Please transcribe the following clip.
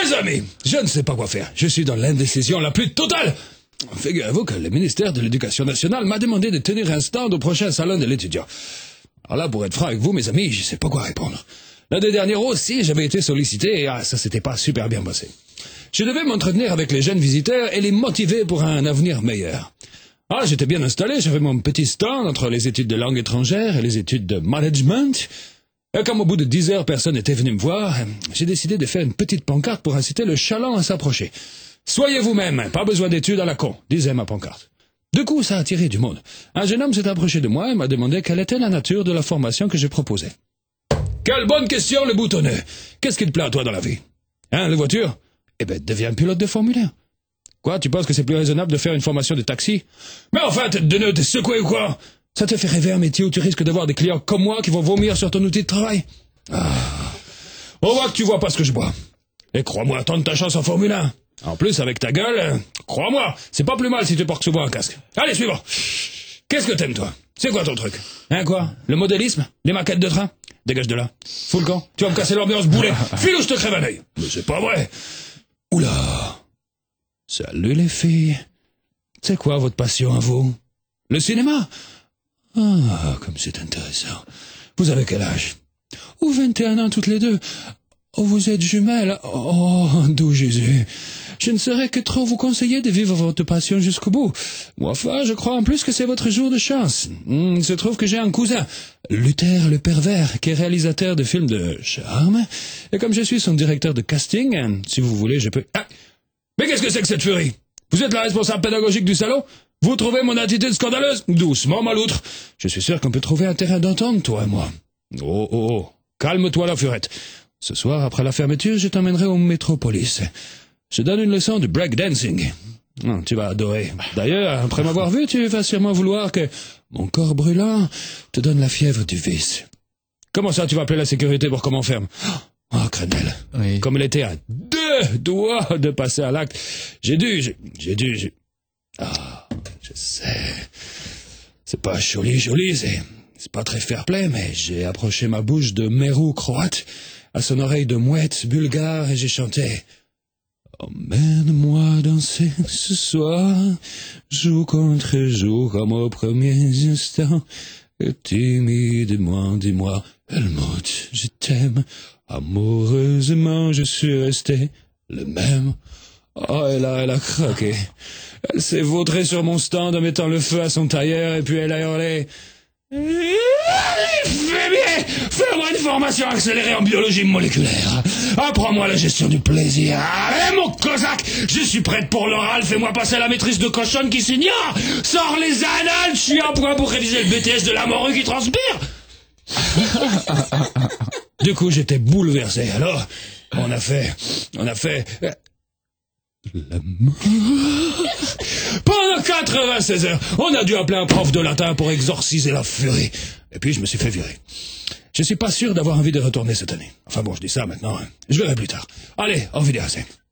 Mes amis, je ne sais pas quoi faire. Je suis dans l'indécision la plus totale. Figurez-vous que le ministère de l'Éducation nationale m'a demandé de tenir un stand au prochain salon de l'étudiant. Alors là, pour être franc avec vous, mes amis, je sais pas quoi répondre. L'année dernière aussi, j'avais été sollicité et ça s'était pas super bien passé. Je devais m'entretenir avec les jeunes visiteurs et les motiver pour un avenir meilleur. Ah, j'étais bien installé, j'avais mon petit stand entre les études de langue étrangère et les études de management. Et comme au bout de 10 heures, personne n'était venu me voir, j'ai décidé de faire une petite pancarte pour inciter le chaland à s'approcher. Soyez vous-même, pas besoin d'études à la con, disait ma pancarte. Du coup, ça a attiré du monde. Un jeune homme s'est approché de moi et m'a demandé quelle était la nature de la formation que je proposais. Quelle bonne question, le boutonneux. Qu'est-ce qui te plaît à toi dans la vie? Hein, les voitures? Eh ben, deviens pilote de Formule 1. Quoi, tu penses que c'est plus raisonnable de faire une formation de taxi? Mais enfin, tête de nœud, t'es secoué ou quoi? Ça te fait rêver un métier où tu risques d'avoir des clients comme moi qui vont vomir sur ton outil de travail? On voit que tu vois pas ce que je vois. Et crois-moi, tente ta chance en Formule 1. En plus, avec ta gueule, crois-moi, c'est pas plus mal si tu portes souvent un casque. Allez, suivant. Qu'est-ce que t'aimes, toi? C'est quoi ton truc? Hein, quoi? Le modélisme? Les maquettes de train? Dégage de là. Fous le camp. Tu vas me casser l'ambiance, boulet. File ou je te crève un œil. Mais c'est pas vrai. Oula. Salut les filles. C'est quoi votre passion à vous? Le cinéma? Ah, comme c'est intéressant. Vous avez quel âge? 21 ans toutes les deux. Oh, vous êtes jumelles. Oh, doux Jésus. Je ne saurais que trop vous conseiller de vivre votre passion jusqu'au bout. Moi, enfin, je crois en plus que c'est votre jour de chance. Il se trouve que j'ai un cousin, Luther le pervers, qui est réalisateur de films de charme. Et comme je suis son directeur de casting, si vous voulez, je peux... Ah! Mais qu'est-ce que c'est que cette furie? Vous êtes la responsable pédagogique du salon? Vous trouvez mon attitude scandaleuse? Doucement, maloutre. Je suis sûr qu'on peut trouver un terrain d'entente, toi et moi. Oh. Calme-toi, la furette. Ce soir, après la fermeture, je t'emmènerai au Métropolis. Je donne une leçon de breakdancing. Tu vas adorer. D'ailleurs, après m'avoir vu, tu vas sûrement vouloir que mon corps brûlant te donne la fièvre du vice. Comment ça, tu vas appeler la sécurité pour qu'on m'enferme? Oh, crénelle. Oui. Comme elle était à 2 doigts de passer à l'acte. J'ai dû... Ah, je sais. C'est pas joli, c'est pas très fair-play, mais j'ai approché ma bouche de mérou croate à son oreille de mouette bulgare et j'ai chanté « Emmène-moi danser ce soir, jour contre jour comme aux premiers instants, et timidement dis-moi, Helmut, je t'aime, amoureusement je suis resté le même. » Oh, elle a craqué. Elle s'est vautrée sur mon stand en mettant le feu à son tailleur et puis elle a hurlé « Fais-moi une formation accélérée en biologie moléculaire. Apprends-moi la gestion du plaisir. Allez, mon cosaque, je suis prête pour l'oral. Fais-moi passer la maîtrise de cochonne qui s'ignore. Sors les annales, je suis à point pour réviser le BTS de la morue qui transpire. » Du coup, j'étais bouleversé. Alors, on a fait... L'amour. Pendant 96 heures, on a dû appeler un prof de latin pour exorciser la furie. Et puis je me suis fait virer. Je suis pas sûr d'avoir envie de retourner cette année. Enfin bon, je dis ça maintenant. Je verrai plus tard. Allez, au revoir.